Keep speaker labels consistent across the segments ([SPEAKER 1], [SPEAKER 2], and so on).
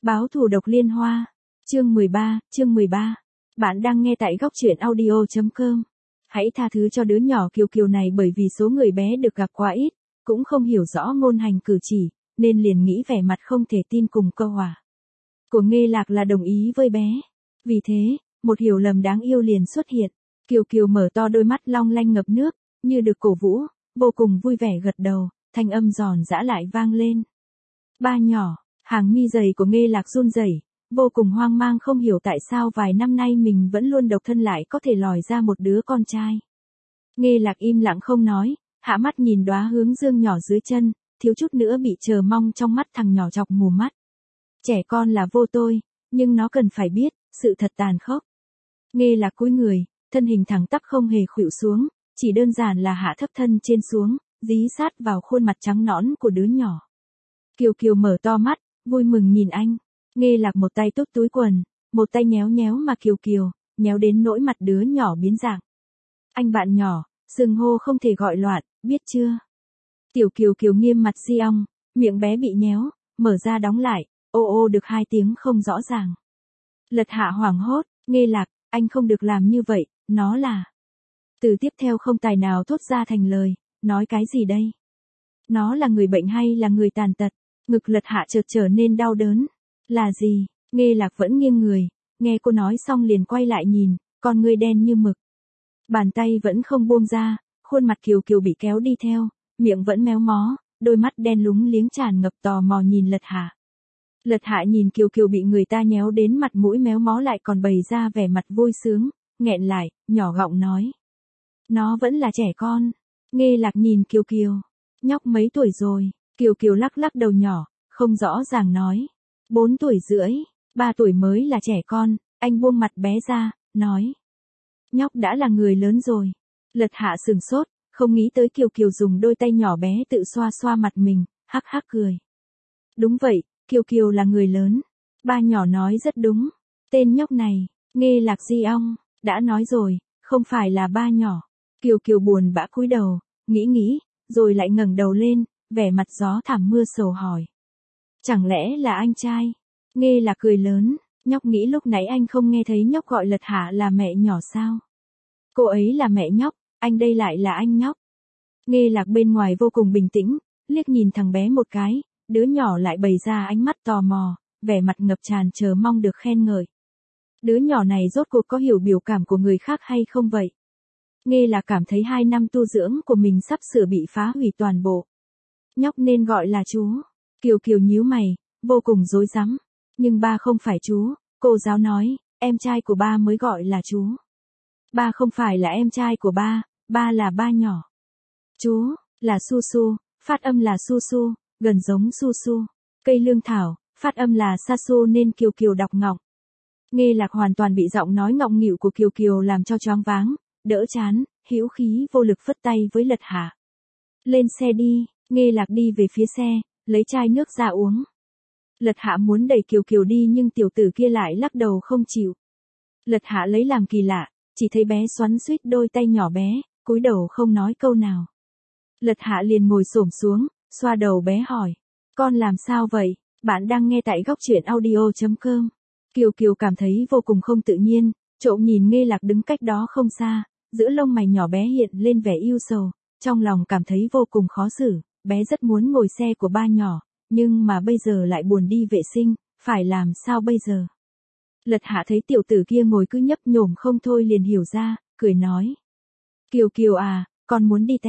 [SPEAKER 1] Báo thù độc liên hoa. Chương 13. Bạn đang nghe tại góc truyện audio.com. Hãy tha thứ cho đứa nhỏ Kiều Kiều này bởi vì số người bé được gặp quá ít, cũng không hiểu rõ ngôn hành cử chỉ, nên liền nghĩ vẻ mặt không thể tin cùng câu hòa của Nghê Lạc là đồng ý với bé. Vì thế, một hiểu lầm đáng yêu liền xuất hiện. Kiều Kiều mở to đôi mắt long lanh ngập nước, như được cổ vũ, vô cùng vui vẻ gật đầu, thanh âm giòn giã lại vang lên. Ba nhỏ. Hàng mi dày của Nghê Lạc run rẩy, vô cùng hoang mang không hiểu tại sao vài năm nay mình vẫn luôn độc thân lại có thể lòi ra một đứa con trai. Nghê Lạc im lặng không nói, hạ mắt nhìn đóa hướng dương nhỏ dưới chân, thiếu chút nữa bị chờ mong trong mắt thằng nhỏ chọc mù mắt. Trẻ con là vô tôi, nhưng nó cần phải biết, sự thật tàn khốc. Nghê Lạc cúi người, thân hình thẳng tắp không hề khuỵu xuống, chỉ đơn giản là hạ thấp thân trên xuống, dí sát vào khuôn mặt trắng nõn của đứa nhỏ. Kiều Kiều mở to mắt, vui mừng nhìn anh. Nghê Lạc một tay tút túi quần, một tay nhéo nhéo mà Kiều Kiều, nhéo đến nỗi mặt đứa nhỏ biến dạng. Anh bạn nhỏ, xưng hô không thể gọi loạn, biết chưa? Tiểu Kiều Kiều nghiêm mặt si ong, miệng bé bị nhéo, mở ra đóng lại, ô ô được 2 tiếng không rõ ràng. Lật Hạ hoảng hốt, Nghê Lạc, anh không được làm như vậy, nó là. Từ tiếp theo không tài nào thốt ra thành lời, nói cái gì đây? Nó là người bệnh hay là người tàn tật? Ngực Lật Hạ chợt trở nên đau đớn. Là gì? Nghê Lạc vẫn nghiêng người, nghe cô nói xong liền quay lại nhìn, con ngươi đen như mực. Bàn tay vẫn không buông ra, khuôn mặt Kiều Kiều bị kéo đi theo, miệng vẫn méo mó, đôi mắt đen lúng liếng tràn ngập tò mò nhìn Lật Hạ. Lật Hạ nhìn Kiều Kiều bị người ta nhéo đến mặt mũi méo mó lại còn bày ra vẻ mặt vui sướng, nghẹn lại, nhỏ giọng nói. Nó vẫn là trẻ con. Nghê Lạc nhìn Kiều Kiều. Nhóc mấy tuổi rồi? Kiều Kiều lắc lắc đầu nhỏ, không rõ ràng nói. 4 tuổi rưỡi, 3 tuổi mới là trẻ con, anh buông mặt bé ra, nói. Nhóc đã là người lớn rồi. Lật Hạ sừng sốt, không nghĩ tới Kiều Kiều dùng đôi tay nhỏ bé tự xoa xoa mặt mình, hắc hắc cười. Đúng vậy, Kiều Kiều là người lớn. Ba nhỏ nói rất đúng. Tên nhóc này, Nghê Lạc di ong, đã nói rồi, không phải là ba nhỏ. Kiều Kiều buồn bã cúi đầu, nghĩ, rồi lại ngẩng đầu lên, vẻ mặt gió thảm mưa sầu hỏi. Chẳng lẽ là anh trai? Nghê Lạc cười lớn, nhóc nghĩ lúc nãy anh không nghe thấy nhóc gọi Lật Hạ là mẹ nhỏ sao? Cô ấy là mẹ nhóc, anh đây lại là anh nhóc. Nghê Lạc bên ngoài vô cùng bình tĩnh, liếc nhìn thằng bé một cái, đứa nhỏ lại bày ra ánh mắt tò mò, vẻ mặt ngập tràn chờ mong được khen ngợi. Đứa nhỏ này rốt cuộc có hiểu biểu cảm của người khác hay không vậy? Nghê Lạc cảm thấy 2 năm tu dưỡng của mình sắp sửa bị phá hủy toàn bộ. Nhóc nên gọi là chú. Kiều Kiều nhíu mày, vô cùng rối rắm. Nhưng ba không phải chú, cô giáo nói, em trai của ba mới gọi là chú. Ba không phải là em trai của ba là ba nhỏ. Chú, là Su Su, phát âm là Su Su, gần giống Su Su. Cây lương thảo, phát âm là Sa Su nên Kiều Kiều đọc ngọng. Nghê Lạc hoàn toàn bị giọng nói ngọng nghịu của Kiều Kiều làm cho choáng váng, đỡ chán, hữu khí vô lực phất tay với Lật Hạ. Lên xe đi. Nghê Lạc đi về phía xe, lấy chai nước ra uống. Lật Hạ muốn đẩy Kiều Kiều đi nhưng tiểu tử kia lại lắc đầu không chịu. Lật Hạ lấy làm kỳ lạ, chỉ thấy bé xoắn xuýt đôi tay nhỏ bé, cúi đầu không nói câu nào. Lật Hạ liền ngồi xổm xuống, xoa đầu bé hỏi. Con làm sao vậy? Bạn đang nghe tại góc truyện audio.com. Kiều Kiều cảm thấy vô cùng không tự nhiên, trộm nhìn Nghê Lạc đứng cách đó không xa, giữa lông mày nhỏ bé hiện lên vẻ ưu sầu, trong lòng cảm thấy vô cùng khó xử. Bé rất muốn ngồi xe của ba nhỏ, nhưng mà bây giờ lại buồn đi vệ sinh, phải làm sao bây giờ? Lật Hạ thấy tiểu tử kia ngồi cứ nhấp nhổm không thôi liền hiểu ra, cười nói. Kiều Kiều à, con muốn đi tè.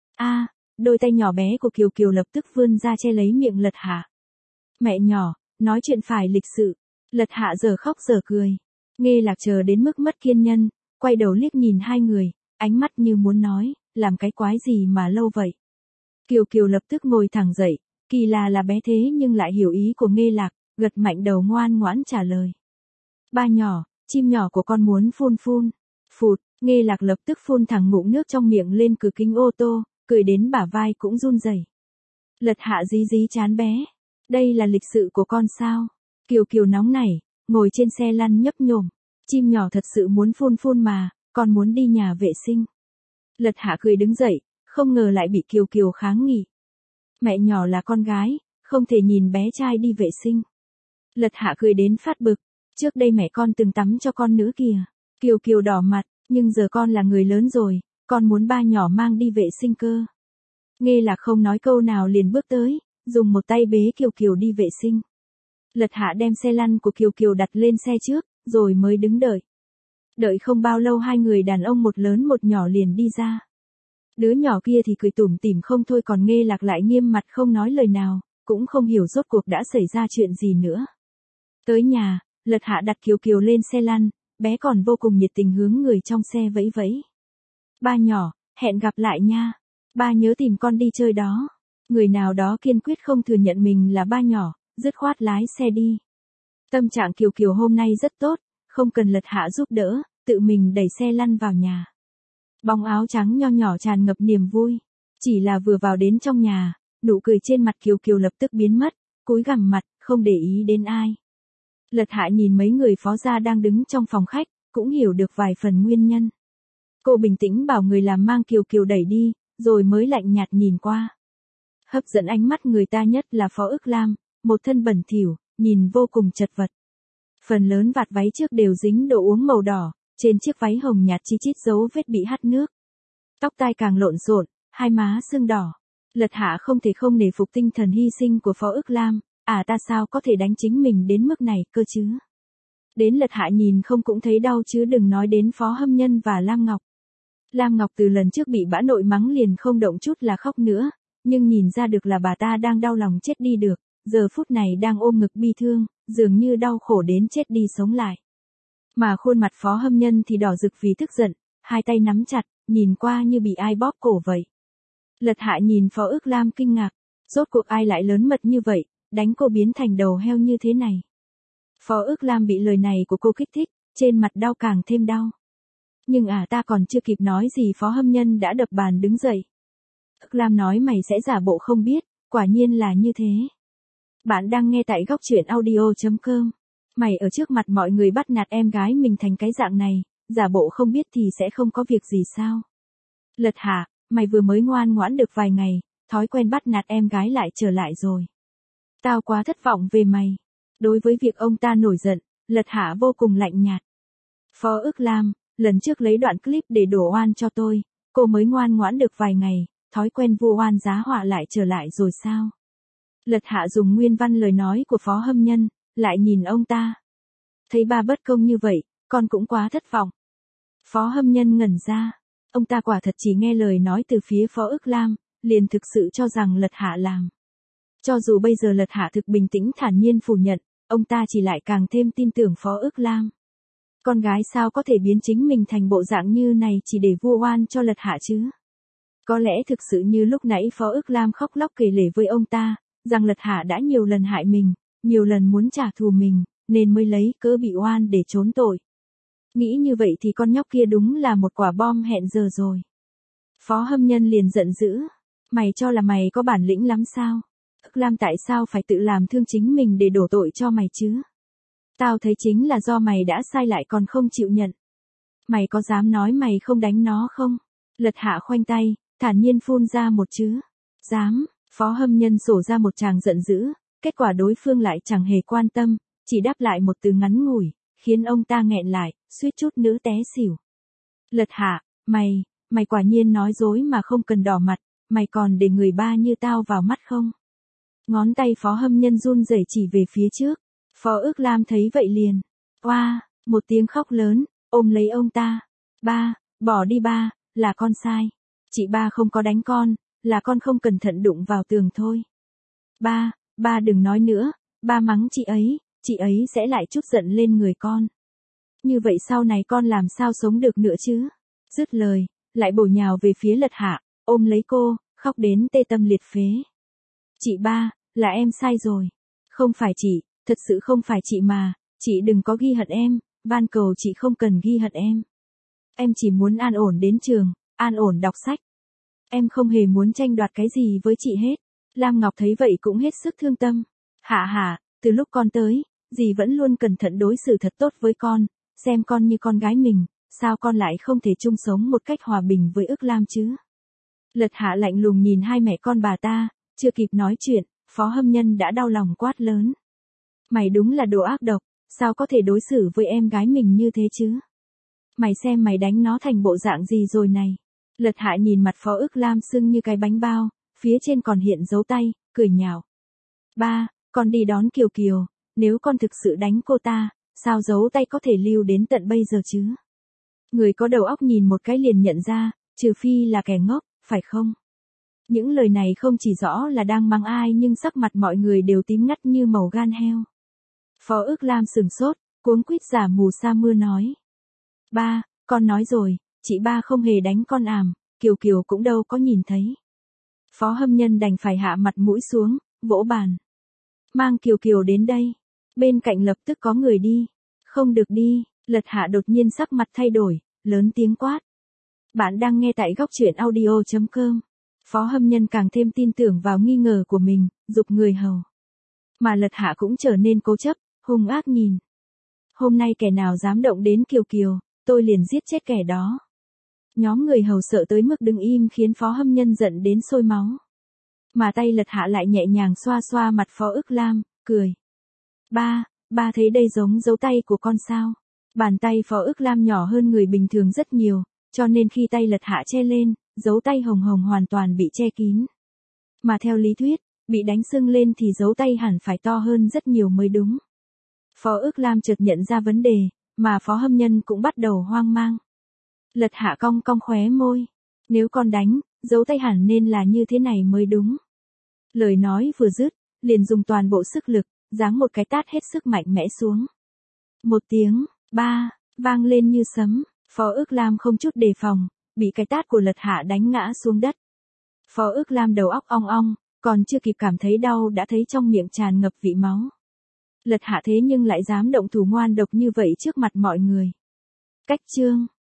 [SPEAKER 1] Đôi tay nhỏ bé của Kiều Kiều lập tức vươn ra che lấy miệng Lật Hạ. Mẹ nhỏ, nói chuyện phải lịch sự. Lật Hạ giờ khóc giờ cười. Nghê Lạc chờ đến mức mất kiên nhân, quay đầu liếc nhìn hai người, ánh mắt như muốn nói, làm cái quái gì mà lâu vậy? Kiều Kiều lập tức ngồi thẳng dậy, kỳ là bé thế nhưng lại hiểu ý của Nghê Lạc, gật mạnh đầu ngoan ngoãn trả lời. Ba nhỏ, chim nhỏ của con muốn phun phun. Phụt, Nghê Lạc lập tức phun thẳng ngụm nước trong miệng lên cửa kính ô tô, cười đến bả vai cũng run rẩy. Lật Hạ dí chán bé. Đây là lịch sự của con sao? Kiều Kiều nóng nảy, ngồi trên xe lăn nhấp nhổm. Chim nhỏ thật sự muốn phun phun mà, con muốn đi nhà vệ sinh. Lật Hạ cười đứng dậy, không ngờ lại bị Kiều Kiều kháng nghị. Mẹ nhỏ là con gái, không thể nhìn bé trai đi vệ sinh. Lật Hạ cười đến phát bực, trước đây mẹ con từng tắm cho con nữa kìa. Kiều Kiều đỏ mặt, nhưng giờ con là người lớn rồi, con muốn ba nhỏ mang đi vệ sinh cơ. Nghe là không nói câu nào liền bước tới, dùng một tay bế Kiều Kiều đi vệ sinh. Lật Hạ đem xe lăn của Kiều Kiều đặt lên xe trước, rồi mới đứng đợi. Đợi không bao lâu hai người đàn ông một lớn một nhỏ liền đi ra. Đứa nhỏ kia thì cười tủm tỉm không thôi, còn Nghe Lạc lại nghiêm mặt không nói lời nào, cũng không hiểu rốt cuộc đã xảy ra chuyện gì nữa. Tới nhà, Lật Hạ đặt Kiều Kiều lên xe lăn, bé còn vô cùng nhiệt tình hướng người trong xe vẫy vẫy. Ba nhỏ, hẹn gặp lại nha. Ba nhớ tìm con đi chơi đó. Người nào đó kiên quyết không thừa nhận mình là ba nhỏ, dứt khoát lái xe đi. Tâm trạng Kiều Kiều hôm nay rất tốt, không cần Lật Hạ giúp đỡ, tự mình đẩy xe lăn vào nhà. Bóng áo trắng nho nhỏ tràn ngập niềm vui. Chỉ là vừa vào đến trong nhà, nụ cười trên mặt Kiều Kiều lập tức biến mất, cúi gằm mặt, không để ý đến ai. Lật Hạ nhìn mấy người phó gia đang đứng trong phòng khách, cũng hiểu được vài phần nguyên nhân. Cô bình tĩnh bảo người làm mang Kiều Kiều đẩy đi, rồi mới lạnh nhạt nhìn qua. Hấp dẫn ánh mắt người ta nhất là Phó Ức Lam, một thân bẩn thỉu, nhìn vô cùng chật vật. Phần lớn vạt váy trước đều dính đồ uống màu đỏ, trên chiếc váy hồng nhạt chi chít dấu vết bị hắt nước. Tóc tai càng lộn xộn, hai má sưng đỏ. Lật Hạ không thể không nể phục tinh thần hy sinh của Phó Ức Lam, ta sao có thể đánh chính mình đến mức này cơ chứ. Đến Lật Hạ nhìn không cũng thấy đau chứ đừng nói đến Phó Hâm Nhân và Lam Ngọc. Lam Ngọc từ lần trước bị bã nội mắng liền không động chút là khóc nữa, nhưng nhìn ra được là bà ta đang đau lòng chết đi được, giờ phút này đang ôm ngực bi thương, dường như đau khổ đến chết đi sống lại. Mà khuôn mặt Phó Hâm Nhân thì đỏ rực vì tức giận, hai tay nắm chặt, nhìn qua như bị ai bóp cổ vậy. Lật Hạ nhìn Phó Ức Lam kinh ngạc, rốt cuộc ai lại lớn mật như vậy, đánh cô biến thành đầu heo như thế này. Phó Ức Lam bị lời này của cô kích thích, trên mặt đau càng thêm đau. Nhưng ta còn chưa kịp nói gì Phó Hâm Nhân đã đập bàn đứng dậy. Ức Lam nói mày sẽ giả bộ không biết, quả nhiên là như thế. Bạn đang nghe tại góc truyện audio.com. Mày ở trước mặt mọi người bắt nạt em gái mình thành cái dạng này, giả bộ không biết thì sẽ không có việc gì sao? Lật Hạ, mày vừa mới ngoan ngoãn được vài ngày, thói quen bắt nạt em gái lại trở lại rồi. Tao quá thất vọng về mày. Đối với việc ông ta nổi giận, Lật Hạ vô cùng lạnh nhạt. Phó Ức Lam, lần trước lấy đoạn clip để đổ oan cho tôi, cô mới ngoan ngoãn được vài ngày, thói quen vu oan giá họa lại trở lại rồi sao? Lật Hạ dùng nguyên văn lời nói của Phó Hâm Nhân, lại nhìn ông ta. Thấy ba bất công như vậy, con cũng quá thất vọng. Phó Hâm Nhân ngẩn ra, ông ta quả thật chỉ nghe lời nói từ phía Phó Ức Lam, liền thực sự cho rằng Lật Hạ làm. Cho dù bây giờ Lật Hạ thực bình tĩnh thản nhiên phủ nhận, ông ta chỉ lại càng thêm tin tưởng Phó Ức Lam. Con gái sao có thể biến chính mình thành bộ dạng như này chỉ để vu oan cho Lật Hạ chứ? Có lẽ thực sự như lúc nãy Phó Ức Lam khóc lóc kể lể với ông ta, rằng Lật Hạ đã nhiều lần hại mình, nhiều lần muốn trả thù mình, nên mới lấy cớ bị oan để trốn tội. Nghĩ như vậy thì con nhóc kia đúng là một quả bom hẹn giờ rồi. Phó Hâm Nhân liền giận dữ, mày cho là mày có bản lĩnh lắm sao? Ức Lam tại sao phải tự làm thương chính mình để đổ tội cho mày chứ? Tao thấy chính là do mày đã sai lại còn không chịu nhận. Mày có dám nói mày không đánh nó không? Lật Hạ khoanh tay, thản nhiên phun ra một chữ. Dám. Phó Hâm Nhân sổ ra một tràng giận dữ, kết quả đối phương lại chẳng hề quan tâm, chỉ đáp lại một từ ngắn ngủi, khiến ông ta nghẹn lại, suýt chút nữa té xỉu. Lật Hạ, mày quả nhiên nói dối mà không cần đỏ mặt, mày còn để người ba như tao vào mắt không? Ngón tay Phó Hâm Nhân run rẩy chỉ về phía trước. Phó Ức Lam thấy vậy liền, một tiếng khóc lớn, ôm lấy ông ta. Ba, bỏ đi ba, là con sai. Chị ba không có đánh con, là con không cẩn thận đụng vào tường thôi. Ba đừng nói nữa, ba mắng chị ấy sẽ lại trút giận lên người con. Như vậy sau này con làm sao sống được nữa chứ? Dứt lời, lại bổ nhào về phía Lật Hạ, ôm lấy cô, khóc đến tê tâm liệt phế. Chị ba, là em sai rồi. Không phải chị, thật sự không phải chị mà, chị đừng có ghi hận em, van cầu chị không cần ghi hận em. Em chỉ muốn an ổn đến trường, an ổn đọc sách. Em không hề muốn tranh đoạt cái gì với chị hết. Lam Ngọc thấy vậy cũng hết sức thương tâm. Hạ, từ lúc con tới, dì vẫn luôn cẩn thận đối xử thật tốt với con, xem con như con gái mình, sao con lại không thể chung sống một cách hòa bình với Ức Lam chứ? Lật Hạ lạnh lùng nhìn hai mẹ con bà ta, chưa kịp nói chuyện, Phó Hâm Nhân đã đau lòng quát lớn. Mày đúng là đồ ác độc, sao có thể đối xử với em gái mình như thế chứ? Mày xem mày đánh nó thành bộ dạng gì rồi này. Lật Hạ nhìn mặt Phó Ức Lam sưng như cái bánh bao, phía trên còn hiện dấu tay, cười nhạo. Ba, con đi đón Kiều Kiều, nếu con thực sự đánh cô ta, sao dấu tay có thể lưu đến tận bây giờ chứ? Người có đầu óc nhìn một cái liền nhận ra, trừ phi là kẻ ngốc, phải không? Những lời này không chỉ rõ là đang mắng ai nhưng sắc mặt mọi người đều tím ngắt như màu gan heo. Phó Ức Lam sừng sốt, cuống quýt giả mù sa mưa nói. Ba, con nói rồi, chị ba không hề đánh con àm, Kiều Kiều cũng đâu có nhìn thấy. Phó Hâm Nhân đành phải hạ mặt mũi xuống, vỗ bàn. Mang Kiều Kiều đến đây. Bên cạnh lập tức có người đi. Không được đi, Lật Hạ đột nhiên sắc mặt thay đổi, lớn tiếng quát. Bạn đang nghe tại góc truyện audio.com. Phó Hâm Nhân càng thêm tin tưởng vào nghi ngờ của mình, giục người hầu. Mà Lật Hạ cũng trở nên cố chấp, hung ác nhìn. Hôm nay kẻ nào dám động đến Kiều Kiều, tôi liền giết chết kẻ đó. Nhóm người hầu sợ tới mức đứng im khiến Phó Hâm Nhân giận đến sôi máu. Mà tay Lật Hạ lại nhẹ nhàng xoa xoa mặt Phó Ức Lam, cười. Ba thấy đây giống dấu tay của con sao? Bàn tay Phó Ức Lam nhỏ hơn người bình thường rất nhiều, cho nên khi tay Lật Hạ che lên, dấu tay hồng hồng hoàn toàn bị che kín. Mà theo lý thuyết, bị đánh sưng lên thì dấu tay hẳn phải to hơn rất nhiều mới đúng. Phó Ức Lam chợt nhận ra vấn đề, mà Phó Hâm Nhân cũng bắt đầu hoang mang. Lật Hạ cong cong khóe môi. Nếu con đánh, dấu tay hẳn nên là như thế này mới đúng. Lời nói vừa dứt, liền dùng toàn bộ sức lực, giáng một cái tát hết sức mạnh mẽ xuống. Một tiếng, ba, vang lên như sấm, Phó Ức Lam không chút đề phòng, bị cái tát của Lật Hạ đánh ngã xuống đất. Phó Ức Lam đầu óc ong ong, còn chưa kịp cảm thấy đau đã thấy trong miệng tràn ngập vị máu. Lật Hạ thế nhưng lại dám động thủ ngoan độc như vậy trước mặt mọi người. Cách chương